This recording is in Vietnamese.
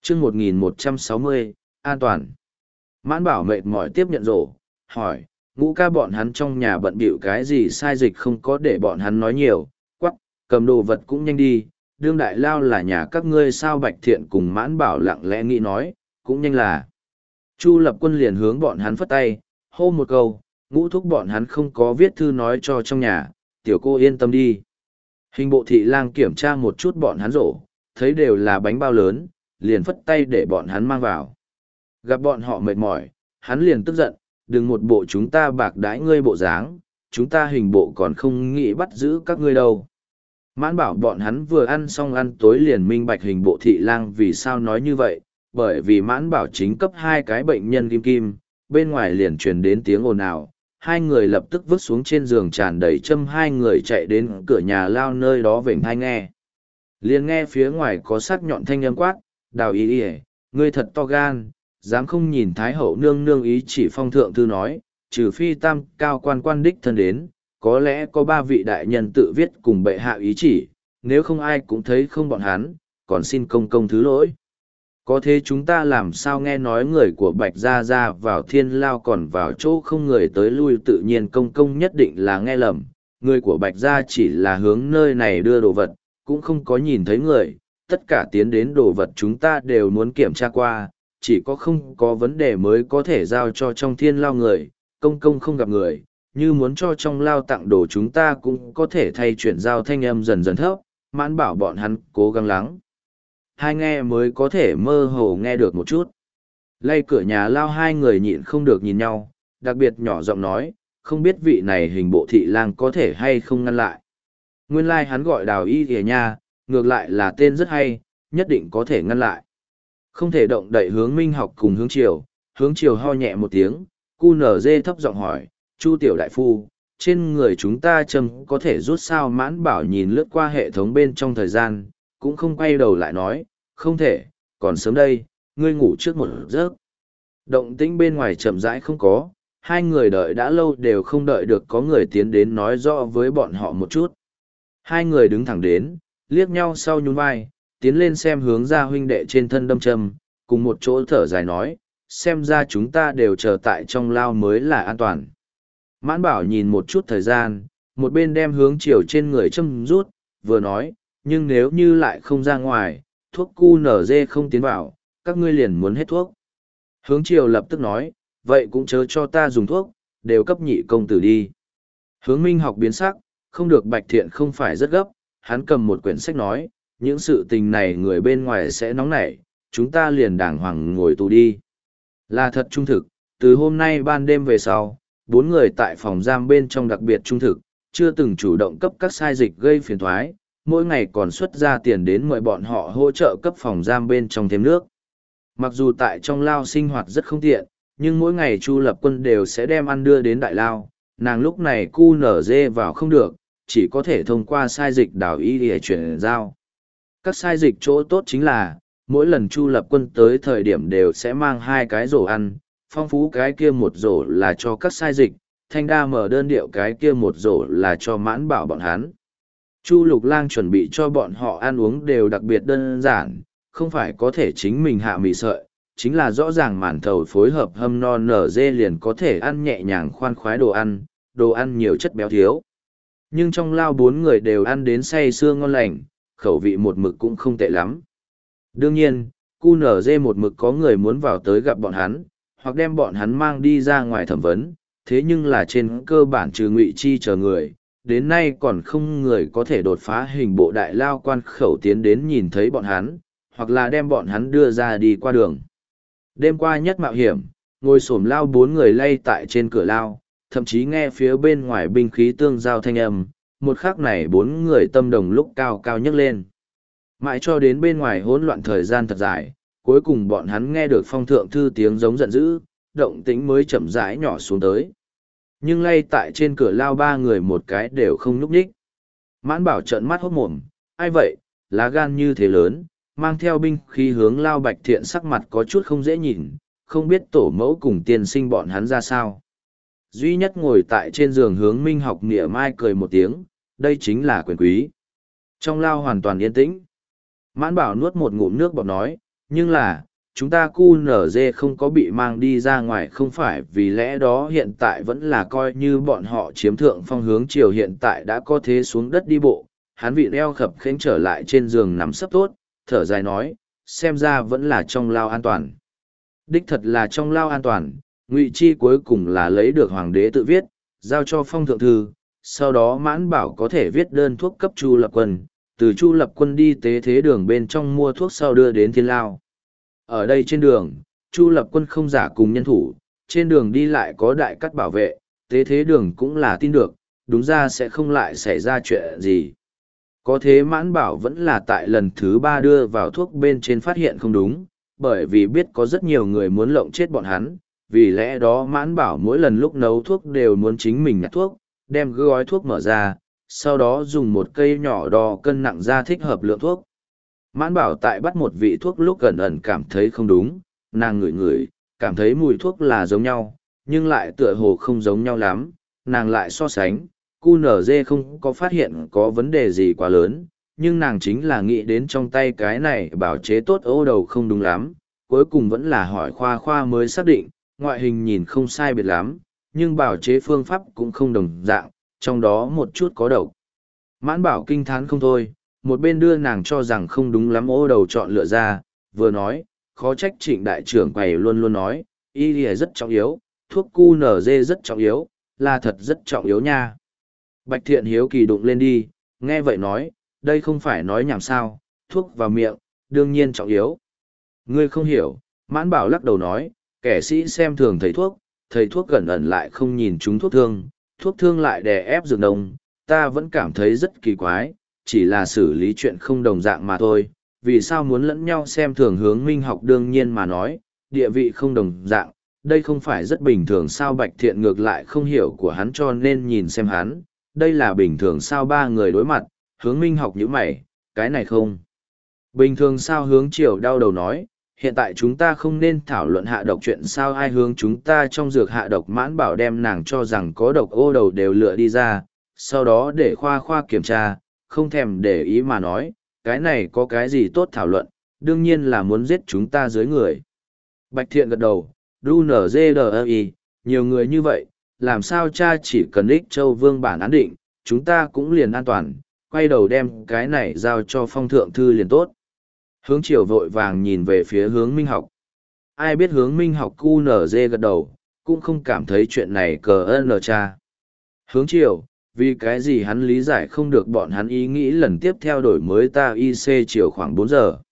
chương 1160, an toàn. Mãn Bảo mệt mỏi tiếp nhận rổ, hỏi, Ngũ ca bọn hắn trong nhà bận bịu cái gì sai dịch không có để bọn hắn nói nhiều, quắc, cầm đồ vật cũng nhanh đi, đương đại lao là nhà các ngươi sao. Bạch Thiện cùng Mãn Bảo lặng lẽ nghĩ nói, cũng nhanh là. Chu Lập Quân liền hướng bọn hắn phất tay, hô một câu, Ngũ thúc bọn hắn không có viết thư nói cho trong nhà, tiểu cô yên tâm đi. Hình bộ thị lang kiểm tra một chút bọn hắn rổ, thấy đều là bánh bao lớn, liền phất tay để bọn hắn mang vào. Gặp bọn họ mệt mỏi, hắn liền tức giận, đừng một bộ chúng ta bạc đãi ngươi bộ dáng, chúng ta hình bộ còn không nghĩ bắt giữ các ngươi đâu. Mãn Bảo bọn hắn vừa ăn xong ăn tối liền minh bạch hình bộ thị lang vì sao nói như vậy, bởi vì Mãn Bảo chính cấp 2 cái bệnh nhân kim kim, bên ngoài liền truyền đến tiếng ồn ào, hai người lập tức vứt xuống trên giường tràn đầy châm, hai người chạy đến cửa nhà lao nơi đó vểnh tai nghe. Liền nghe phía ngoài có sắc nhọn thanh âm quát, Đào Y Y, ngươi thật to gan, dám không nhìn Thái hậu nương nương ý chỉ. Phong thượng thư nói, trừ phi tam cao quan quan đích thân đến, có lẽ có 3 vị đại nhân tự viết cùng bệ hạ ý chỉ, nếu không ai cũng thấy không bọn hắn, còn xin công công thứ lỗi. Có thế chúng ta làm sao nghe nói người của Bạch Gia ra vào thiên lao còn vào chỗ không người tới lui, tự nhiên công công nhất định là nghe lầm, người của Bạch Gia chỉ là hướng nơi này đưa đồ vật, cũng không có nhìn thấy người, tất cả tiến đến đồ vật chúng ta đều muốn kiểm tra qua, chỉ có không có vấn đề mới có thể giao cho trong thiên lao người, công công không gặp người, như muốn cho trong lao tặng đồ chúng ta cũng có thể thay chuyển giao. Thanh âm dần dần thấp, Mãn Bảo bọn hắn cố gắng lắng hai nghe mới có thể mơ hồ nghe được một chút. Lay cửa nhà lao hai người nhịn không được nhìn nhau, đặc biệt nhỏ giọng nói, không biết vị này hình bộ thị lang có thể hay không ngăn lại. Nguyên lai hắn gọi Đào Y kìa nha, ngược lại là tên rất hay, nhất định có thể ngăn lại. Không thể động đậy. Hướng Minh Học cùng Hướng Triều ho nhẹ một tiếng, cu nở dê thấp giọng hỏi, Chu tiểu đại phu, trên người chúng ta châm có thể rút sao? Mãn Bảo nhìn lướt qua hệ thống bên trong thời gian, cũng không quay đầu lại nói, không thể, còn sớm đây, ngươi ngủ trước một giấc. Động tĩnh bên ngoài chậm rãi không có, hai người đợi đã lâu đều không đợi được có người tiến đến nói rõ với bọn họ một chút. Hai người đứng thẳng đến, liếc nhau sau nhún vai, tiến lên xem hướng ra huynh đệ trên thân đâm châm, cùng một chỗ thở dài nói, xem ra chúng ta đều chờ tại trong lao mới là an toàn. Mãn Bảo nhìn một chút thời gian, một bên đem Hướng Triều trên người châm rút, vừa nói, nhưng nếu như lại không ra ngoài, thuốc cu nở dê không tiến vào, các ngươi liền muốn hết thuốc. Hướng Triều lập tức nói, vậy cũng chớ cho ta dùng thuốc, đều cấp nhị công tử đi. Hướng Minh Học biến sắc, không được. Bạch Thiện không phải rất gấp, hắn cầm một quyển sách nói, những sự tình này người bên ngoài sẽ nóng nảy, chúng ta liền đàng hoàng ngồi tù đi. Là thật trung thực, từ hôm nay ban đêm về sau, 4 người tại phòng giam bên trong đặc biệt trung thực, chưa từng chủ động cấp các sai dịch gây phiền thoái, mỗi ngày còn xuất ra tiền đến mời bọn họ hỗ trợ cấp phòng giam bên trong thêm nước. Mặc dù tại trong lao sinh hoạt rất không tiện, nhưng mỗi ngày Chu Lập Quân đều sẽ đem ăn đưa đến đại lao, nàng lúc này cu nở dê vào không được, chỉ có thể thông qua sai dịch Đào Y để chuyển giao. Các sai dịch chỗ tốt chính là, mỗi lần Chu Lập Quân tới thời điểm đều sẽ mang 2 cái rổ ăn, phong phú cái kia một rổ là cho các sai dịch, thanh đa mở đơn điệu cái kia một rổ là cho Mãn Bảo bọn hắn. Chu Lục Lang chuẩn bị cho bọn họ ăn uống đều đặc biệt đơn giản, không phải có thể chính mình hạ mì sợi, chính là rõ ràng màn thầu phối hợp hâm non nở dê liền có thể ăn nhẹ nhàng khoan khoái đồ ăn nhiều chất béo thiếu. Nhưng trong lao 4 người đều ăn đến say sưa ngon lành, khẩu vị một mực cũng không tệ lắm. Đương nhiên, cu nở dê một mực có người muốn vào tới gặp bọn hắn, hoặc đem bọn hắn mang đi ra ngoài thẩm vấn, thế nhưng là trên cơ bản trừ Ngụy Chi chờ người, đến nay còn không người có thể đột phá hình bộ đại lao quan khẩu tiến đến nhìn thấy bọn hắn, hoặc là đem bọn hắn đưa ra đi qua đường. Đêm qua nhất mạo hiểm, ngồi xổm lao 4 người lay tại trên cửa lao, thậm chí nghe phía bên ngoài binh khí tương giao thanh âm, một khắc này 4 người tâm đồng lúc cao cao nhấc lên. Mãi cho đến bên ngoài hỗn loạn thời gian thật dài, cuối cùng bọn hắn nghe được Phong thượng thư tiếng giống giận dữ, động tĩnh mới chậm rãi nhỏ xuống tới. Nhưng lay tại trên cửa lao 3 người một cái đều không nhúc nhích. Mãn Bảo trợn mắt hốt mồm, ai vậy, lá gan như thế lớn, mang theo binh khí hướng lao. Bạch Thiện sắc mặt có chút không dễ nhìn, không biết tổ mẫu cùng tiên sinh bọn hắn ra sao. Duy nhất ngồi tại trên giường Hướng Minh Học mỉa mai cười một tiếng, đây chính là quyền quý. Trong lao hoàn toàn yên tĩnh. Mãn Bảo nuốt một ngụm nước bọt nói, Nhưng là, chúng ta QNZ không có bị mang đi ra ngoài không phải vì lẽ đó hiện tại vẫn là coi như bọn họ chiếm thượng phong hướng chiều hiện tại đã có thế xuống đất đi bộ. Hắn vị eo khập khênh trở lại trên giường nằm sấp tốt, thở dài nói, xem ra vẫn là trong lao an toàn. Đích thật là trong lao an toàn, Ngụy Chi cuối cùng là lấy được hoàng đế tự viết, giao cho phong thượng thư, sau đó Mãn Bảo có thể viết đơn thuốc cấp Chu Lập Quân, từ Chu Lập Quân đi tế thế đường bên trong mua thuốc sau đưa đến Thiên Lao. Ở đây trên đường, Chu Lập Quân không giả cùng nhân thủ, trên đường đi lại có đại cắt bảo vệ, tế thế đường cũng là tin được, đúng ra sẽ không lại xảy ra chuyện gì. Có thế Mãn Bảo vẫn là tại lần thứ 3 đưa vào thuốc bên trên phát hiện không đúng, bởi vì biết có rất nhiều người muốn lộng chết bọn hắn, vì lẽ đó Mãn Bảo mỗi lần lúc nấu thuốc đều muốn chính mình nhặt thuốc, đem gói thuốc mở ra, sau đó dùng một cây nhỏ đo cân nặng ra thích hợp lượng thuốc. Mãn Bảo tại bắt một vị thuốc lúc gần ẩn cảm thấy không đúng, nàng ngửi ngửi, cảm thấy mùi thuốc là giống nhau, nhưng lại tựa hồ không giống nhau lắm, nàng lại so sánh, QNZ không có phát hiện có vấn đề gì quá lớn, nhưng nàng chính là nghĩ đến trong tay cái này bảo chế tốt ô đầu không đúng lắm, cuối cùng vẫn là hỏi Khoa Khoa mới xác định, ngoại hình nhìn không sai biệt lắm, nhưng bảo chế phương pháp cũng không đồng dạng, trong đó một chút có độc. Mãn Bảo kinh thán không thôi, một bên đưa nàng cho rằng không đúng lắm ô đầu chọn lựa ra, vừa nói, khó trách Trịnh đại trưởng quầy luôn luôn nói, y lìa rất trọng yếu, thuốc QNZ rất trọng yếu, là thật rất trọng yếu nha. Bạch Thiện hiếu kỳ đụng lên đi, nghe vậy nói, đây không phải nói nhảm sao, thuốc vào miệng, đương nhiên trọng yếu. Ngươi không hiểu, Mãn Bảo lắc đầu nói, kẻ sĩ xem thường thầy thuốc gần ẩn lại không nhìn chúng thuốc thương lại đè ép dược nông, ta vẫn cảm thấy rất kỳ quái, chỉ là xử lý chuyện không đồng dạng mà thôi, vì sao muốn lẫn nhau xem thường Hướng Minh học đương nhiên mà nói, địa vị không đồng dạng, đây không phải rất bình thường sao Bạch Thiện ngược lại không hiểu của hắn cho nên nhìn xem hắn, đây là bình thường sao ba người đối mặt, Hướng Minh học như mày, cái này không. Bình thường sao Hướng Triều đau đầu nói, hiện tại chúng ta không nên thảo luận hạ độc chuyện sao ai hướng chúng ta trong dược hạ độc Mãn Bảo đem nàng cho rằng có độc ô đầu đều lựa đi ra, sau đó để Khoa Khoa kiểm tra, không thèm để ý mà nói, cái này có cái gì tốt thảo luận, đương nhiên là muốn giết chúng ta dưới người. Bạch Thiện gật đầu, DUNZDI, nhiều người như vậy, làm sao cha chỉ cần ích châu vương bản án định, chúng ta cũng liền an toàn, quay đầu đem cái này giao cho phong thượng thư liền tốt. Hướng Triều vội vàng nhìn về phía Hướng Minh học. Ai biết Hướng Minh học QNZ gật đầu, cũng không cảm thấy chuyện này cờ ơn cha. Hướng Triều, vì cái gì hắn lý giải không được bọn hắn ý nghĩ lần tiếp theo đổi mới ta IC chiều khoảng 4 giờ.